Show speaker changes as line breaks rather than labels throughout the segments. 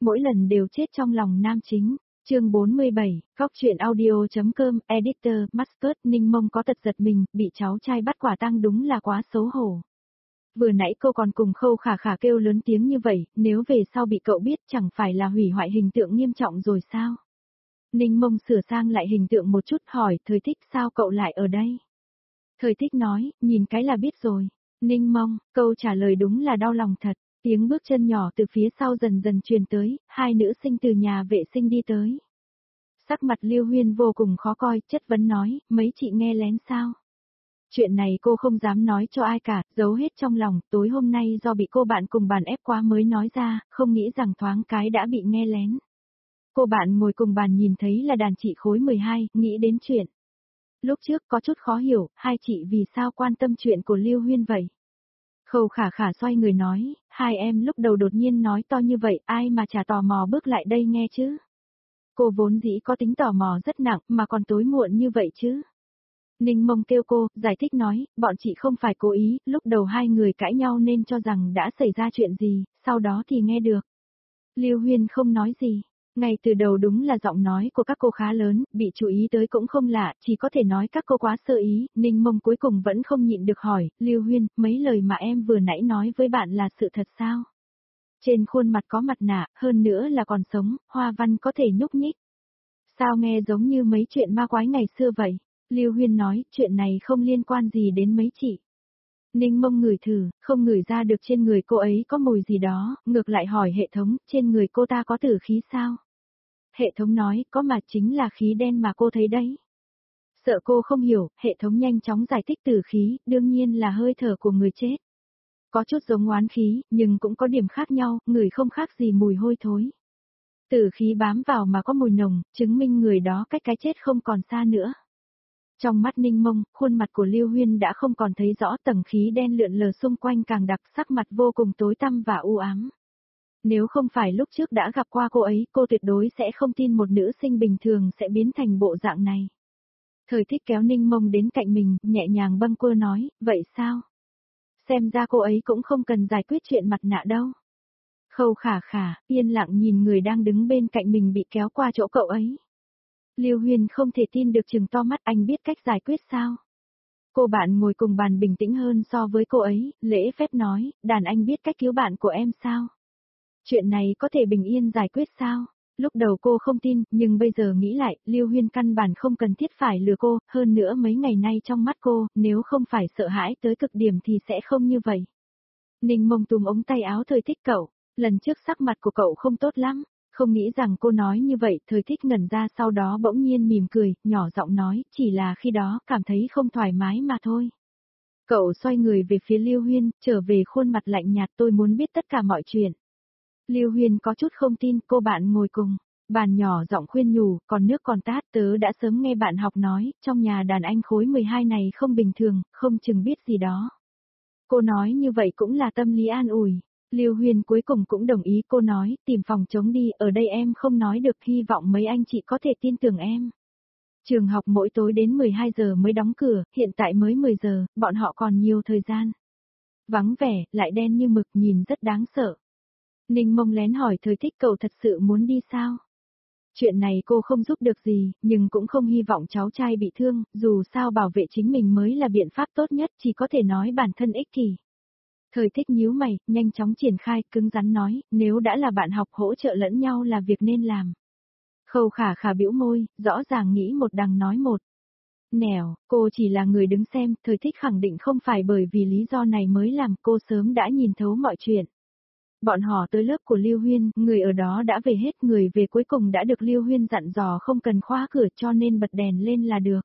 mỗi lần đều chết trong lòng nam chính. Chương 47, Cóc truyện audio.com, editor, Mascot, Ninh Mông có tật giật mình, bị cháu trai bắt quả tang đúng là quá xấu hổ. Vừa nãy cô còn cùng Khâu Khả Khả kêu lớn tiếng như vậy, nếu về sau bị cậu biết chẳng phải là hủy hoại hình tượng nghiêm trọng rồi sao? Ninh Mông sửa sang lại hình tượng một chút hỏi, Thời Thích sao cậu lại ở đây? Thời Thích nói, nhìn cái là biết rồi. Ninh Mông, câu trả lời đúng là đau lòng thật. Tiếng bước chân nhỏ từ phía sau dần dần truyền tới, hai nữ sinh từ nhà vệ sinh đi tới. Sắc mặt Lưu Huyên vô cùng khó coi, chất vấn nói, mấy chị nghe lén sao? Chuyện này cô không dám nói cho ai cả, giấu hết trong lòng, tối hôm nay do bị cô bạn cùng bàn ép quá mới nói ra, không nghĩ rằng thoáng cái đã bị nghe lén. Cô bạn ngồi cùng bàn nhìn thấy là đàn chị khối 12, nghĩ đến chuyện. Lúc trước có chút khó hiểu, hai chị vì sao quan tâm chuyện của Lưu Huyên vậy? Khâu Khả Khả xoay người nói, hai em lúc đầu đột nhiên nói to như vậy, ai mà chả tò mò bước lại đây nghe chứ? Cô vốn dĩ có tính tò mò rất nặng, mà còn tối muộn như vậy chứ? Ninh Mông kêu cô, giải thích nói, bọn chị không phải cố ý, lúc đầu hai người cãi nhau nên cho rằng đã xảy ra chuyện gì, sau đó thì nghe được. Lưu Huyên không nói gì. Ngay từ đầu đúng là giọng nói của các cô khá lớn, bị chú ý tới cũng không lạ, chỉ có thể nói các cô quá sơ ý, Ninh Mông cuối cùng vẫn không nhịn được hỏi, Lưu Huyên, mấy lời mà em vừa nãy nói với bạn là sự thật sao? Trên khuôn mặt có mặt nạ, hơn nữa là còn sống, hoa văn có thể nhúc nhích. Sao nghe giống như mấy chuyện ma quái ngày xưa vậy? Lưu Huyên nói, chuyện này không liên quan gì đến mấy chị. Ninh Mông ngửi thử, không ngửi ra được trên người cô ấy có mùi gì đó, ngược lại hỏi hệ thống, trên người cô ta có tử khí sao? Hệ thống nói, có mà chính là khí đen mà cô thấy đấy. Sợ cô không hiểu, hệ thống nhanh chóng giải thích tử khí, đương nhiên là hơi thở của người chết. Có chút giống oán khí, nhưng cũng có điểm khác nhau, người không khác gì mùi hôi thối. Tử khí bám vào mà có mùi nồng, chứng minh người đó cách cái chết không còn xa nữa. Trong mắt Ninh Mông, khuôn mặt của Lưu Huyên đã không còn thấy rõ, tầng khí đen lượn lờ xung quanh càng đặc, sắc mặt vô cùng tối tăm và u ám. Nếu không phải lúc trước đã gặp qua cô ấy, cô tuyệt đối sẽ không tin một nữ sinh bình thường sẽ biến thành bộ dạng này. Thời Thích kéo Ninh Mông đến cạnh mình, nhẹ nhàng bâng quơ nói, vậy sao? Xem ra cô ấy cũng không cần giải quyết chuyện mặt nạ đâu. Khâu Khả Khả, yên lặng nhìn người đang đứng bên cạnh mình bị kéo qua chỗ cậu ấy. Lưu Huyên không thể tin được trừng to mắt, anh biết cách giải quyết sao? Cô bạn ngồi cùng bàn bình tĩnh hơn so với cô ấy, lễ phép nói, đàn anh biết cách cứu bạn của em sao? Chuyện này có thể bình yên giải quyết sao? Lúc đầu cô không tin, nhưng bây giờ nghĩ lại, Lưu Huyên căn bản không cần thiết phải lừa cô, hơn nữa mấy ngày nay trong mắt cô, nếu không phải sợ hãi tới cực điểm thì sẽ không như vậy. Ninh Mông túm ống tay áo Thời Thích cậu, lần trước sắc mặt của cậu không tốt lắm, không nghĩ rằng cô nói như vậy, Thời Thích ngẩn ra sau đó bỗng nhiên mỉm cười, nhỏ giọng nói, chỉ là khi đó cảm thấy không thoải mái mà thôi. Cậu xoay người về phía Lưu Huyên, trở về khuôn mặt lạnh nhạt, tôi muốn biết tất cả mọi chuyện. Lưu Huyên có chút không tin, cô bạn ngồi cùng, bàn nhỏ giọng khuyên nhủ, còn nước còn tát, tớ đã sớm nghe bạn học nói, trong nhà đàn anh khối 12 này không bình thường, không chừng biết gì đó. Cô nói như vậy cũng là tâm lý an ủi. Lưu Huyên cuối cùng cũng đồng ý, cô nói, tìm phòng chống đi, ở đây em không nói được, hy vọng mấy anh chị có thể tin tưởng em. Trường học mỗi tối đến 12 giờ mới đóng cửa, hiện tại mới 10 giờ, bọn họ còn nhiều thời gian. Vắng vẻ, lại đen như mực, nhìn rất đáng sợ. Ninh Mông lén hỏi Thời Thích, cậu thật sự muốn đi sao? Chuyện này cô không giúp được gì, nhưng cũng không hy vọng cháu trai bị thương, dù sao bảo vệ chính mình mới là biện pháp tốt nhất, chỉ có thể nói bản thân ích kỷ. Thời Thích nhíu mày, nhanh chóng triển khai, cứng rắn nói, nếu đã là bạn học hỗ trợ lẫn nhau là việc nên làm. Khâu Khả Khả bĩu môi, rõ ràng nghĩ một đằng nói một. Nẻo, cô chỉ là người đứng xem, Thời Thích khẳng định không phải bởi vì lý do này mới làm, cô sớm đã nhìn thấu mọi chuyện. Bọn họ tới lớp của Lưu Huyên, người ở đó đã về hết, người về cuối cùng đã được Lưu Huyên dặn dò không cần khóa cửa cho nên bật đèn lên là được.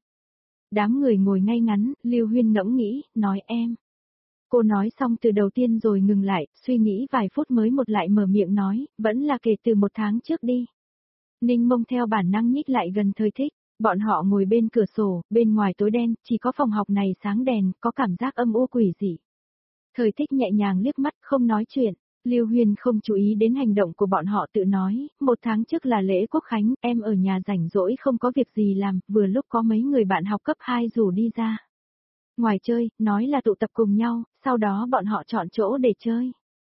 Đám người ngồi ngay ngắn, Lưu Huyên ngẫm nghĩ, nói em. Cô nói xong từ đầu tiên rồi ngừng lại, suy nghĩ vài phút mới một lại mở miệng nói, vẫn là kể từ 1 tháng trước đi. Ninh Mông theo bản năng nhích lại gần Thời Thích, bọn họ ngồi bên cửa sổ, bên ngoài tối đen, chỉ có phòng học này sáng đèn, có cảm giác âm u quỷ dị. Thời Thích nhẹ nhàng liếc mắt, không nói chuyện. Lưu Huyên không chú ý đến hành động của bọn họ, tự nói, 1 tháng trước là lễ Quốc Khánh, em ở nhà rảnh rỗi không có việc gì làm, vừa lúc có mấy người bạn học cấp 2 rủ đi ra. Ngoài chơi, nói là tụ tập cùng nhau, sau đó bọn họ chọn chỗ để chơi.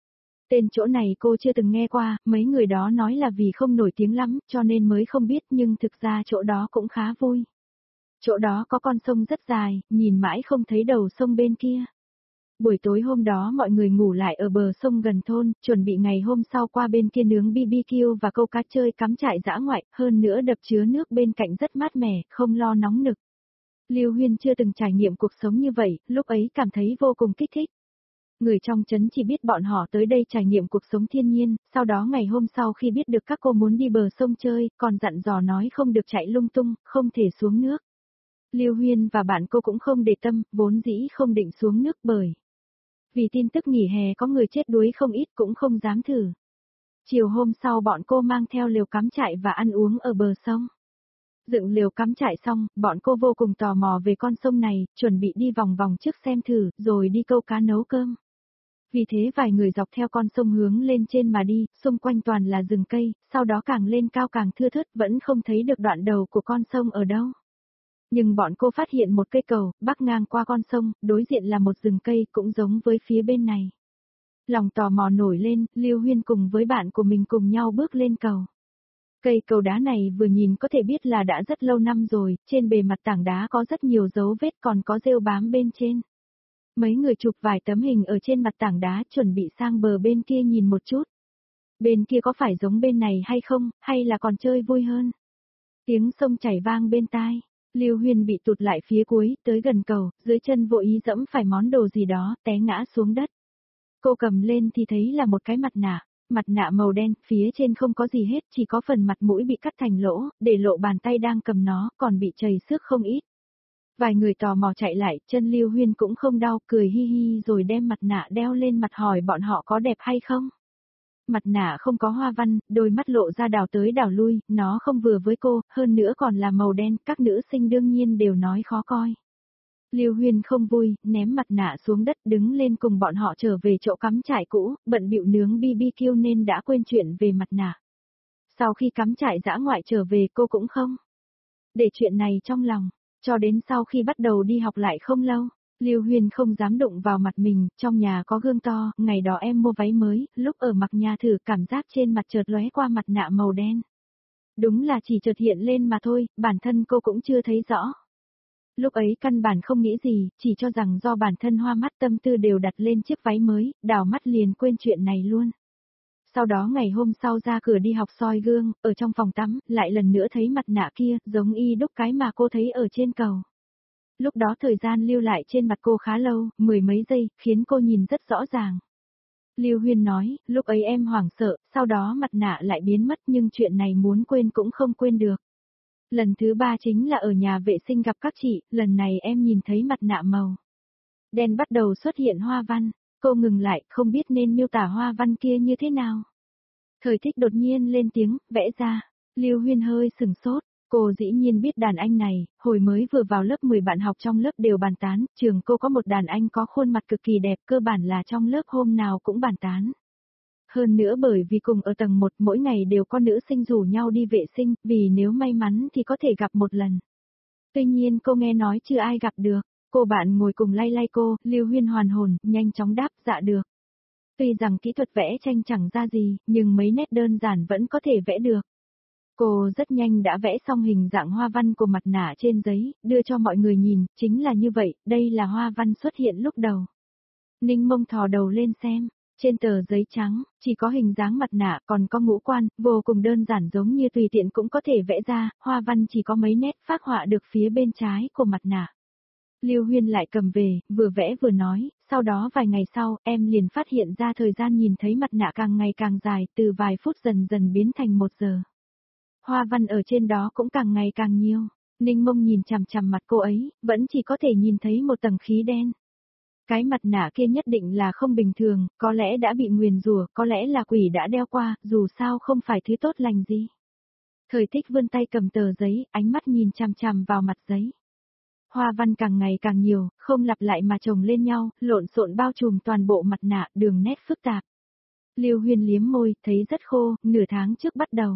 Tên chỗ này cô chưa từng nghe qua, mấy người đó nói là vì không nổi tiếng lắm, cho nên mới không biết, nhưng thực ra chỗ đó cũng khá vui. Chỗ đó có con sông rất dài, nhìn mãi không thấy đầu sông bên kia. Buổi tối hôm đó mọi người ngủ lại ở bờ sông gần thôn, chuẩn bị ngày hôm sau qua bên kia nướng BBQ và câu cá chơi cắm trại dã ngoại, hơn nữa đập chứa nước bên cạnh rất mát mẻ, không lo nóng nực. Lưu Huyên chưa từng trải nghiệm cuộc sống như vậy, lúc ấy cảm thấy vô cùng kích thích. Người trong trấn chỉ biết bọn họ tới đây trải nghiệm cuộc sống thiên nhiên, sau đó ngày hôm sau khi biết được các cô muốn đi bờ sông chơi, còn dặn dò nói không được chạy lung tung, không thể xuống nước. Lưu Huyên và bạn cô cũng không để tâm, vốn dĩ không định xuống nước bởi. Vì tin tức nghỉ hè có người chết đuối không ít cũng không dám thử. Chiều hôm sau bọn cô mang theo lều cắm trại và ăn uống ở bờ sông. Dựng lều cắm trại xong, bọn cô vô cùng tò mò về con sông này, chuẩn bị đi vòng vòng trước xem thử, rồi đi câu cá nấu cơm. Vì thế vài người dọc theo con sông hướng lên trên mà đi, xung quanh toàn là rừng cây, sau đó càng lên cao càng thưa thớt vẫn không thấy được đoạn đầu của con sông ở đâu. Nhưng bọn cô phát hiện một cây cầu, bắc ngang qua con sông, đối diện là một rừng cây cũng giống với phía bên này. Lòng tò mò nổi lên, Lưu Huyên cùng với bạn của mình cùng nhau bước lên cầu. Cây cầu đá này vừa nhìn có thể biết là đã rất lâu năm rồi, trên bề mặt tảng đá có rất nhiều dấu vết còn có rêu bám bên trên. Mấy người chụp vài tấm hình ở trên mặt tảng đá chuẩn bị sang bờ bên kia nhìn một chút. Bên kia có phải giống bên này hay không, hay là còn chơi vui hơn? Tiếng sông chảy vang bên tai. Lưu Huyên bị tụt lại phía cuối, tới gần cầu, dưới chân vội ý dẫm phải món đồ gì đó, té ngã xuống đất. Cô cầm lên thì thấy là một cái mặt nạ màu đen, phía trên không có gì hết, chỉ có phần mặt mũi bị cắt thành lỗ, để lộ bàn tay đang cầm nó, còn bị chảy xước không ít. Vài người tò mò chạy lại, chân Lưu Huyên cũng không đau, cười hi hi rồi đem mặt nạ đeo lên mặt hỏi bọn họ có đẹp hay không. Mặt nạ không có hoa văn, đôi mắt lộ ra đảo tới đảo lui, nó không vừa với cô, hơn nữa còn là màu đen, các nữ sinh đương nhiên đều nói khó coi. Lưu Huyên không vui, ném mặt nạ xuống đất đứng lên cùng bọn họ trở về chỗ cắm trại cũ, bận bịu nướng BBQ nên đã quên chuyện về mặt nạ. Sau khi cắm trại dã ngoại trở về cô cũng không để chuyện này trong lòng, cho đến sau khi bắt đầu đi học lại không lâu. Lưu Huyên không dám đụng vào mặt mình, trong nhà có gương to, ngày đó em mua váy mới, lúc ở mặc nhà thử cảm giác trên mặt chợt lóe qua mặt nạ màu đen. Đúng là chỉ chợt hiện lên mà thôi, bản thân cô cũng chưa thấy rõ. Lúc ấy căn bản không nghĩ gì, chỉ cho rằng do bản thân hoa mắt tâm tư đều đặt lên chiếc váy mới, đảo mắt liền quên chuyện này luôn. Sau đó ngày hôm sau ra cửa đi học soi gương, ở trong phòng tắm, lại lần nữa thấy mặt nạ kia, giống y đúc cái mà cô thấy ở trên cầu. Lúc đó thời gian lưu lại trên mặt cô khá lâu, mười mấy giây, khiến cô nhìn rất rõ ràng. Lưu Huyên nói, lúc ấy em hoảng sợ, sau đó mặt nạ lại biến mất nhưng chuyện này muốn quên cũng không quên được. Lần thứ ba chính là ở nhà vệ sinh gặp các chị, lần này em nhìn thấy mặt nạ màu đen bắt đầu xuất hiện hoa văn, cô ngừng lại, không biết nên miêu tả hoa văn kia như thế nào. Thời Thích đột nhiên lên tiếng, vẽ ra, Lưu Huyên hơi sừng sốt. Cô dĩ nhiên biết đàn anh này, hồi mới vừa vào lớp 10 bạn học trong lớp đều bàn tán, trường cô có một đàn anh có khuôn mặt cực kỳ đẹp, cơ bản là trong lớp hôm nào cũng bàn tán. Hơn nữa bởi vì cùng ở tầng 1 mỗi ngày đều có nữ sinh rủ nhau đi vệ sinh, vì nếu may mắn thì có thể gặp một lần. Tuy nhiên cô nghe nói chưa ai gặp được, cô bạn ngồi cùng lay lay cô, Lưu Huyên hoàn hồn, nhanh chóng đáp dạ được. Tuy rằng kỹ thuật vẽ tranh chẳng ra gì, nhưng mấy nét đơn giản vẫn có thể vẽ được. Cô rất nhanh đã vẽ xong hình dạng hoa văn của mặt nạ trên giấy, đưa cho mọi người nhìn, chính là như vậy, đây là hoa văn xuất hiện lúc đầu. Ninh Mông thò đầu lên xem, trên tờ giấy trắng, chỉ có hình dáng mặt nạ còn có ngũ quan, vô cùng đơn giản giống như tùy tiện cũng có thể vẽ ra, hoa văn chỉ có mấy nét phác họa được phía bên trái của mặt nạ. Lưu Huyên lại cầm về, vừa vẽ vừa nói, sau đó vài ngày sau, em liền phát hiện ra thời gian nhìn thấy mặt nạ càng ngày càng dài, từ vài phút dần dần biến thành 1 giờ. Hoa văn ở trên đó cũng càng ngày càng nhiều. Ninh Mông nhìn chằm chằm mặt cô ấy, vẫn chỉ có thể nhìn thấy một tầng khí đen. Cái mặt nạ kia nhất định là không bình thường, có lẽ đã bị nguyền rủa, có lẽ là quỷ đã đeo qua, dù sao không phải thứ tốt lành gì. Thời Thích vươn tay cầm tờ giấy, ánh mắt nhìn chằm chằm vào mặt giấy. Hoa văn càng ngày càng nhiều, không lặp lại mà chồng lên nhau, lộn xộn bao trùm toàn bộ mặt nạ, đường nét phức tạp. Lưu Huyên liếm môi, thấy rất khô, nửa tháng trước bắt đầu.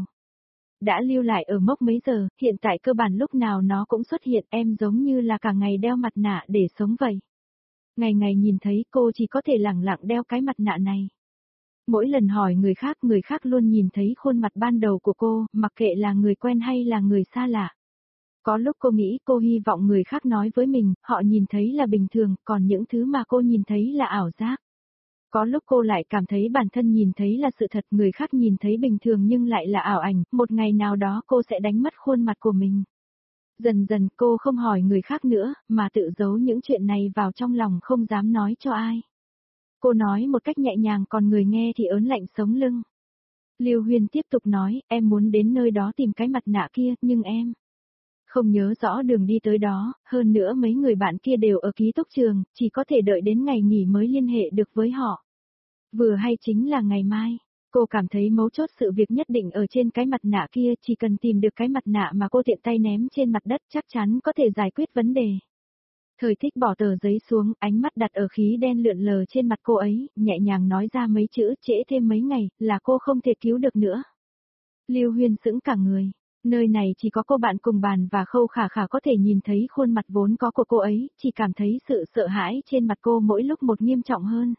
Đã lưu lại ở mốc mấy giờ, hiện tại cơ bản lúc nào nó cũng xuất hiện, em giống như là cả ngày đeo mặt nạ để sống vậy. Ngày ngày nhìn thấy cô chỉ có thể lẳng lặng đeo cái mặt nạ này. Mỗi lần hỏi người khác luôn nhìn thấy khuôn mặt ban đầu của cô, mặc kệ là người quen hay là người xa lạ. Có lúc cô nghĩ cô hy vọng người khác nói với mình, họ nhìn thấy là bình thường, còn những thứ mà cô nhìn thấy là ảo giác. Có lúc cô lại cảm thấy bản thân nhìn thấy là sự thật, người khác nhìn thấy bình thường nhưng lại là ảo ảnh, một ngày nào đó cô sẽ đánh mất khuôn mặt của mình. Dần dần cô không hỏi người khác nữa, mà tự giấu những chuyện này vào trong lòng không dám nói cho ai. Cô nói một cách nhẹ nhàng còn người nghe thì ớn lạnh sống lưng. Lưu Huyên tiếp tục nói, em muốn đến nơi đó tìm cái mặt nạ kia, nhưng em không nhớ rõ đường đi tới đó, hơn nữa mấy người bạn kia đều ở ký túc trường, chỉ có thể đợi đến ngày nghỉ mới liên hệ được với họ. Vừa hay chính là ngày mai. Cô cảm thấy mấu chốt sự việc nhất định ở trên cái mặt nạ kia, chỉ cần tìm được cái mặt nạ mà cô tiện tay ném trên mặt đất chắc chắn có thể giải quyết vấn đề. Thời Thích bỏ tờ giấy xuống, ánh mắt đặt ở khí đen lượn lờ trên mặt cô ấy, nhẹ nhàng nói ra mấy chữ trễ thêm mấy ngày, là cô không thể cứu được nữa. Lưu Huyên sững cả người. Nơi này chỉ có cô bạn cùng bàn và Khâu Khả Khả có thể nhìn thấy khuôn mặt vốn có của cô ấy, chỉ cảm thấy sự sợ hãi trên mặt cô mỗi lúc một nghiêm trọng hơn.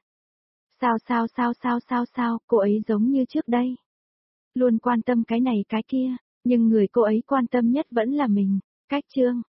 Sao, cô ấy giống như trước đây. Luôn quan tâm cái này cái kia, nhưng người cô ấy quan tâm nhất vẫn là mình. Cách chương